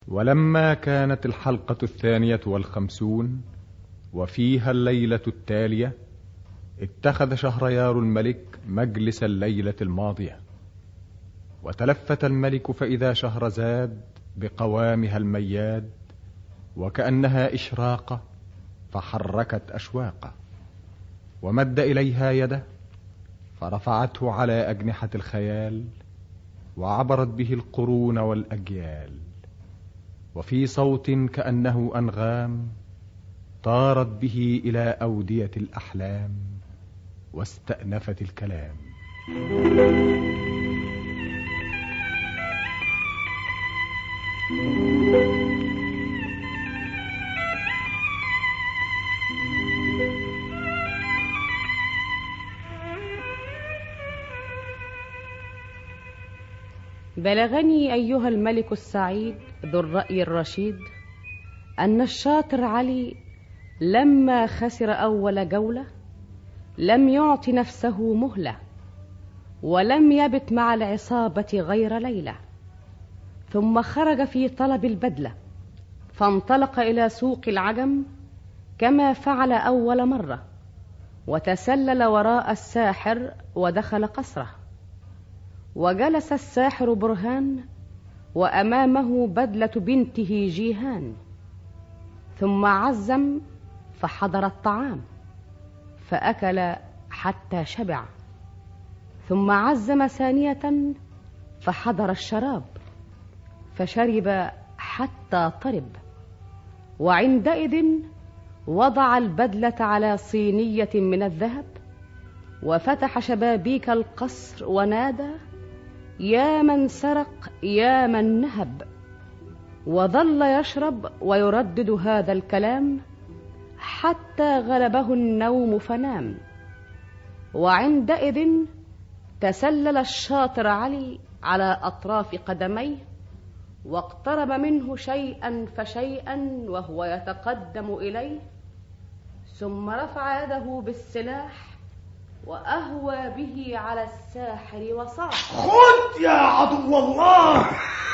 ولما كانت الحلقة 52 وفيها الليلة التالية، اتخذ شهريار الملك مجلس الليلة الماضية، وتلفت الملك فإذا شهرزاد بقوامها المياد وكأنها إشراقة، فحركت أشواقه، ومد إليها يده فرفعته على أجنحة الخيال، وعبرت به القرون والأجيال، وفي صوت كأنه أنغام طارت به إلى أودية الأحلام واستأنفت الكلام. بلغني أيها الملك السعيد ذو الرأي الرشيد أن الشاطر علي لما خسر أول جولة لم يعط نفسه مهلة، ولم يبت مع العصابة غير ليلة، ثم خرج في طلب البدلة، فانطلق إلى سوق العجم كما فعل أول مرة، وتسلل وراء الساحر ودخل قصره، وجلس الساحر برهان وأمامه بدلة بنته جيهان، ثم عزم فحضر الطعام فأكل حتى شبع، ثم عزم ثانية فحضر الشراب فشرب حتى طرب، وعندئذ وضع البدلة على صينية من الذهب وفتح شبابيك القصر ونادى: يا من سرق يا من نهب، وظل يشرب ويردد هذا الكلام حتى غلبه النوم فنام. وعندئذ تسلل الشاطر علي على أطراف قدميه واقترب منه شيئا فشيئا وهو يتقدم إليه، ثم رفع يده بالسلاح وأهوى به على الساحر وصاح: خذ يا عدو الله!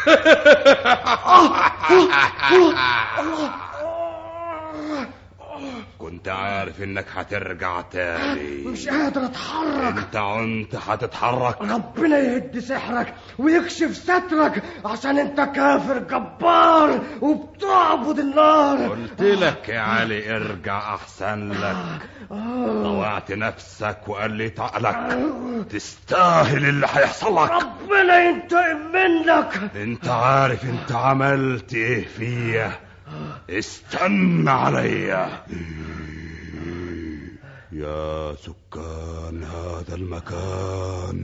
كنت عارف انك هترجع تاني. مش قادر اتحرك. انت عنت هتتحرك. ربنا يهد سحرك ويكشف سترك، عشان انت كافر جبار وبتعبد النار. قلت لك يا علي ارجع احسن لك. طوعت نفسك وقلت عقلك. تستاهل اللي هيحصل لك. ربنا ينتقم منك. انت عارف انت عملت ايه فيا. استنى عليا. يا سكان هذا المكان،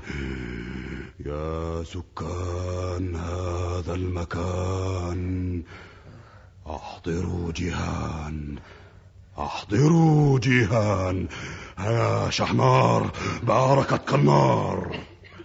يا سكان هذا المكان، احضروا جيهان، احضروا جيهان. يا شحمار باركتك النار.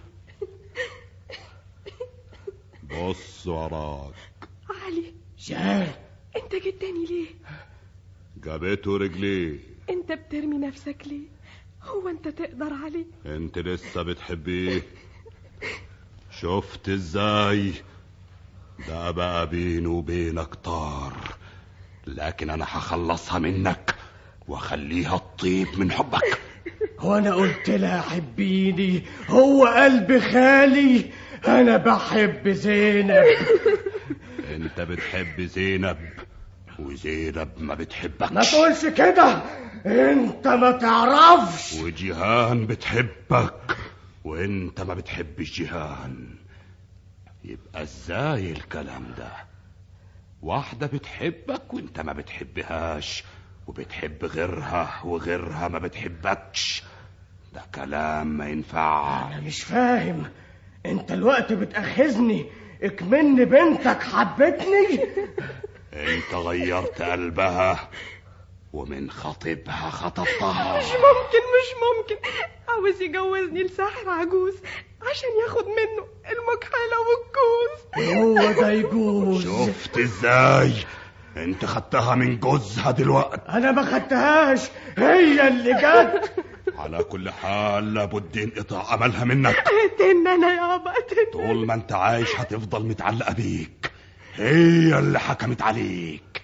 بص وراك. علي شال، انت جداني ليه؟ جابته رجليه. انت بترمي نفسك ليه؟ هو انت تقدر عليه؟ انت لسه بتحبيه؟ شفت ازاي؟ ده بقى بيني وبينك طار، لكن انا هخلصها منك واخليها تطيب من حبك. هو انا قلت لها حبيني؟ هو قلب خالي. انا بحب زينب. انت بتحب زينب وزينب ما بتحبكش. ما تقولش كده، انت ما تعرفش. وجيهان بتحبك وانت ما بتحبش جيهان. يبقى ازاي الكلام ده؟ واحدة بتحبك وانت ما بتحبهاش، وبتحب غيرها وغيرها ما بتحبكش. ده كلام ما ينفع. انا مش فاهم، انت الوقت بتأخذني اكمن بنتك حبتني. انت غيرت قلبها ومن خطيبها خطبتها. مش ممكن عاوز يجوزني لساحر عجوز عشان ياخد منه المكحلة والجوز. هو ده يجوز؟ شفت ازاي؟ انت خدتها من جوزها دلوقتي. انا ما خدتهاش، هي اللي جت. على كل حال لابد انقطاع املها منك. اتن انا يابا اتن. طول ما انت عايش هتفضل متعلقة بيك. هي اللي حكمت عليك.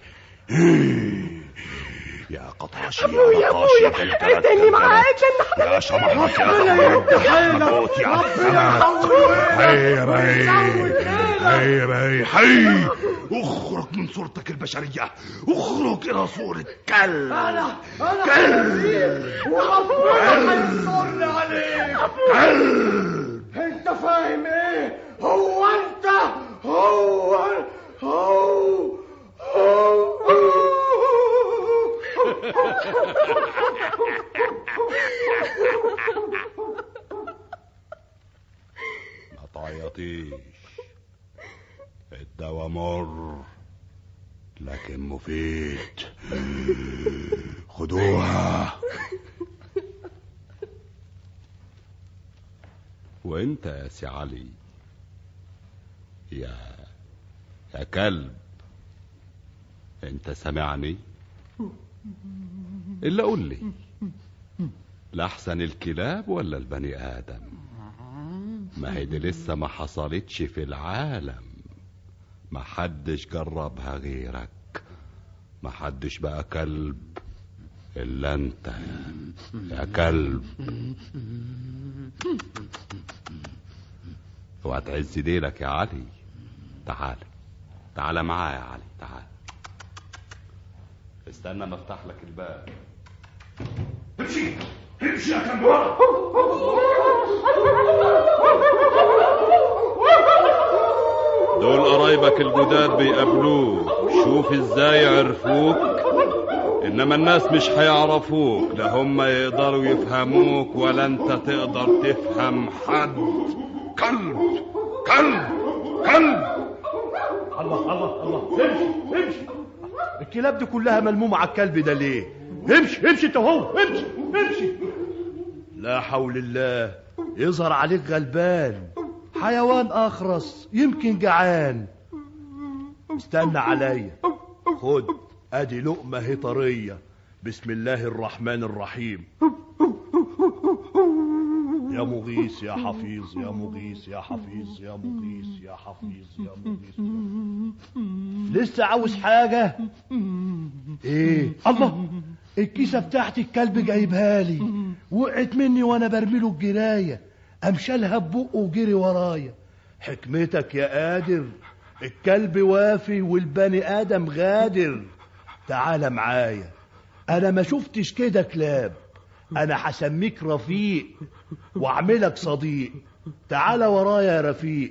يا قطاشي يا ابويا ادني معاك يا شمعك يا موت يا حي اخرج من صورتك البشرية، اخرج الى صورة كلب. انا وربنا هيصل عليك كلب. انت فاهم ايه؟ هو انت ما تعيطيش، الدواء مر لكن مفيد، خدوها. وانت يا سي علي يا كلب، انت سامعني؟ الا قول لي، لأحسن الكلاب ولا البني آدم؟ ما هي دي لسه ما حصلتش في العالم، ما حدش جربها غيرك، ما حدش بقى كلب إلا انت يا كلب. وهتعز ديلك يا علي. تعال معايا يا علي، تعال. استنى ما افتح لك الباب. امشي يا كلب ورا. دول قرايبك الجداد بيقابلوك، شوف ازاي عرفوك. انما الناس مش هيعرفوك، لا هم يقدروا يفهموك ولا انت تقدر تفهم حد. كلب كلب كلب. الله امشي. الكلاب دي كلها ملمومة على الكلب ده ليه؟ امشي انت وهو، امشي. لا حول الله، يظهر عليك غلبان، حيوان اخرس، يمكن جعان. استنى عليا، خد ادي لقمة هي طرية، بسم الله الرحمن الرحيم. يا مغيث يا حفيظ، يا مغيث يا حفيظ، يا مغيث يا حفيظ، يا مغيث. لسه عاوز حاجة؟ ايه؟ الله، الكيسة بتاعتي الكلب جايبها لي، وقعت مني وانا برميله الجراية، امشالها ببقه وجري ورايا. حكمتك يا قادر، الكلب وافي والبني ادم غادر. تعال معايا، انا ما شفتش كده كلاب، انا هسميك رفيق واعملك صديق. تعال ورايا يا رفيق.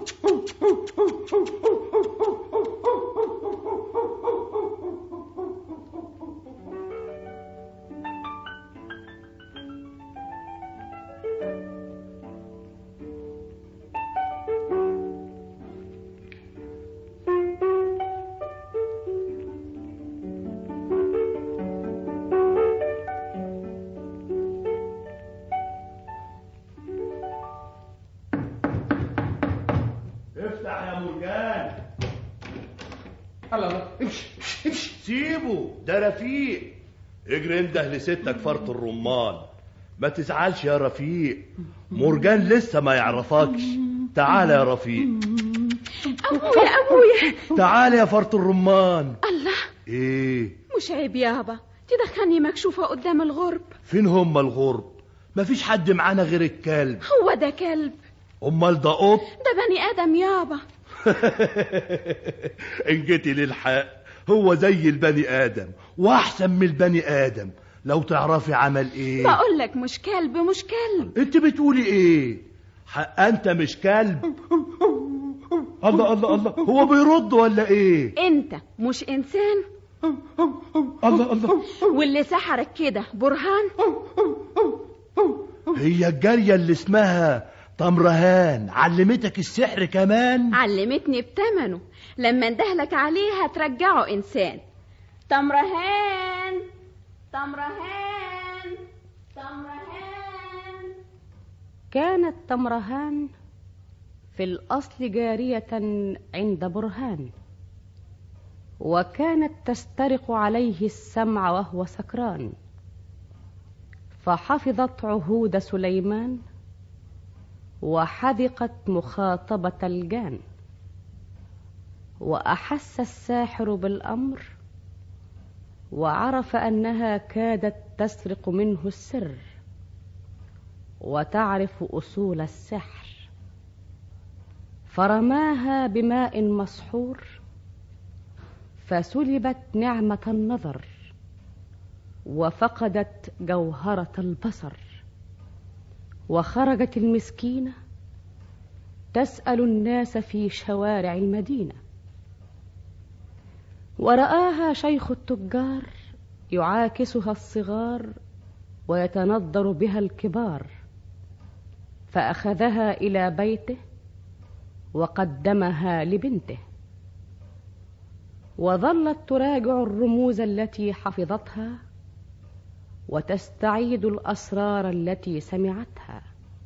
افتح يا مرجان. الله امشي. سيبه، ده رفيق. اجري انده لستك فرط الرمان. ما تزعلش يا رفيق، مرجان لسه ما يعرفكش. تعال يا رفيق. ابويا تعال يا فرط الرمان. الله، ايه؟ مش عيب يابا تدخلني مكشوفة قدام الغرب؟ فين هم الغرب؟ مفيش حد معانا غير الكلب. هو ده كلب؟ امال ده قط؟ ده بني ادم يابا. ان جيتي للحق، هو زي البني ادم واحسن من البني ادم. لو تعرفي عمل ايه. بقول لك مش كلب. انت بتقولي ايه؟ حق انت مش كلب. الله، هو بيرد ولا ايه؟ انت مش انسان. الله، واللي سحرك كده برهان؟ هي الجارية اللي اسمها تمرهان علمتك السحر كمان؟ علمتني بتمنه، لما اندهلك عليه هترجعه انسان. تمرهان. كانت تمرهان في الأصل جارية عند برهان، وكانت تسترق عليه السمع وهو سكران، فحفظت عهود سليمان وحذقت مخاطبة الجان. وأحس الساحر بالأمر، وعرف أنها كادت تسرق منه السر وتعرف أصول السحر، فرماها بماء مسحور فسلبت نعمة النظر وفقدت جوهرة البصر، وخرجت المسكينة تسأل الناس في شوارع المدينة، ورآها شيخ التجار يعاكسها الصغار ويتنظر بها الكبار، فأخذها إلى بيته وقدمها لبنته، وظلت تراجع الرموز التي حفظتها وتستعيد الأسرار التي سمعتها.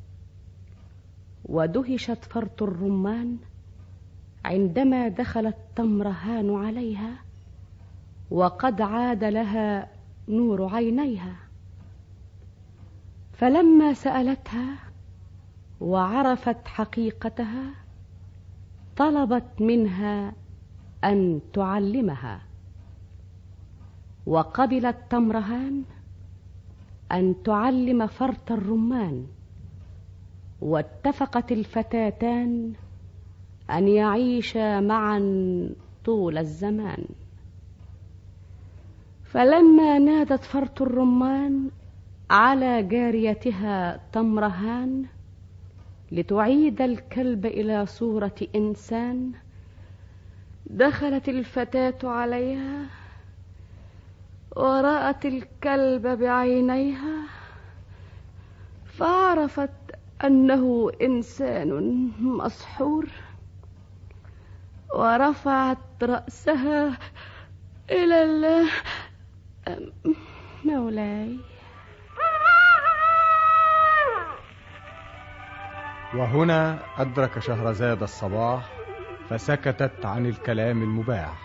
ودهشت فرط الرمان عندما دخلت تمرهان عليها وقد عاد لها نور عينيها، فلما سألتها وعرفت حقيقتها طلبت منها أن تعلمها، وقبلت تمرهان أن تعلم فرط الرمان، واتفقت الفتاتان أن يعيشا معا طول الزمان. فلما نادت فرط الرمان على جاريتها تمرهان لتعيد الكلب إلى صورة إنسان، دخلت الفتاة عليها ورأت الكلب بعينيها فعرفت أنه إنسان مسحور، ورفعت رأسها إلى مولاي. وهنا أدرك شهرزاد الصباح فسكتت عن الكلام المباح.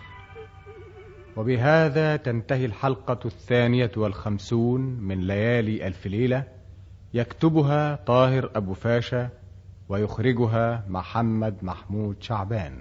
وبهذا تنتهي الحلقة 52 من ليالي ألف ليلة، يكتبها طاهر أبو فاشا ويخرجها محمد محمود شعبان.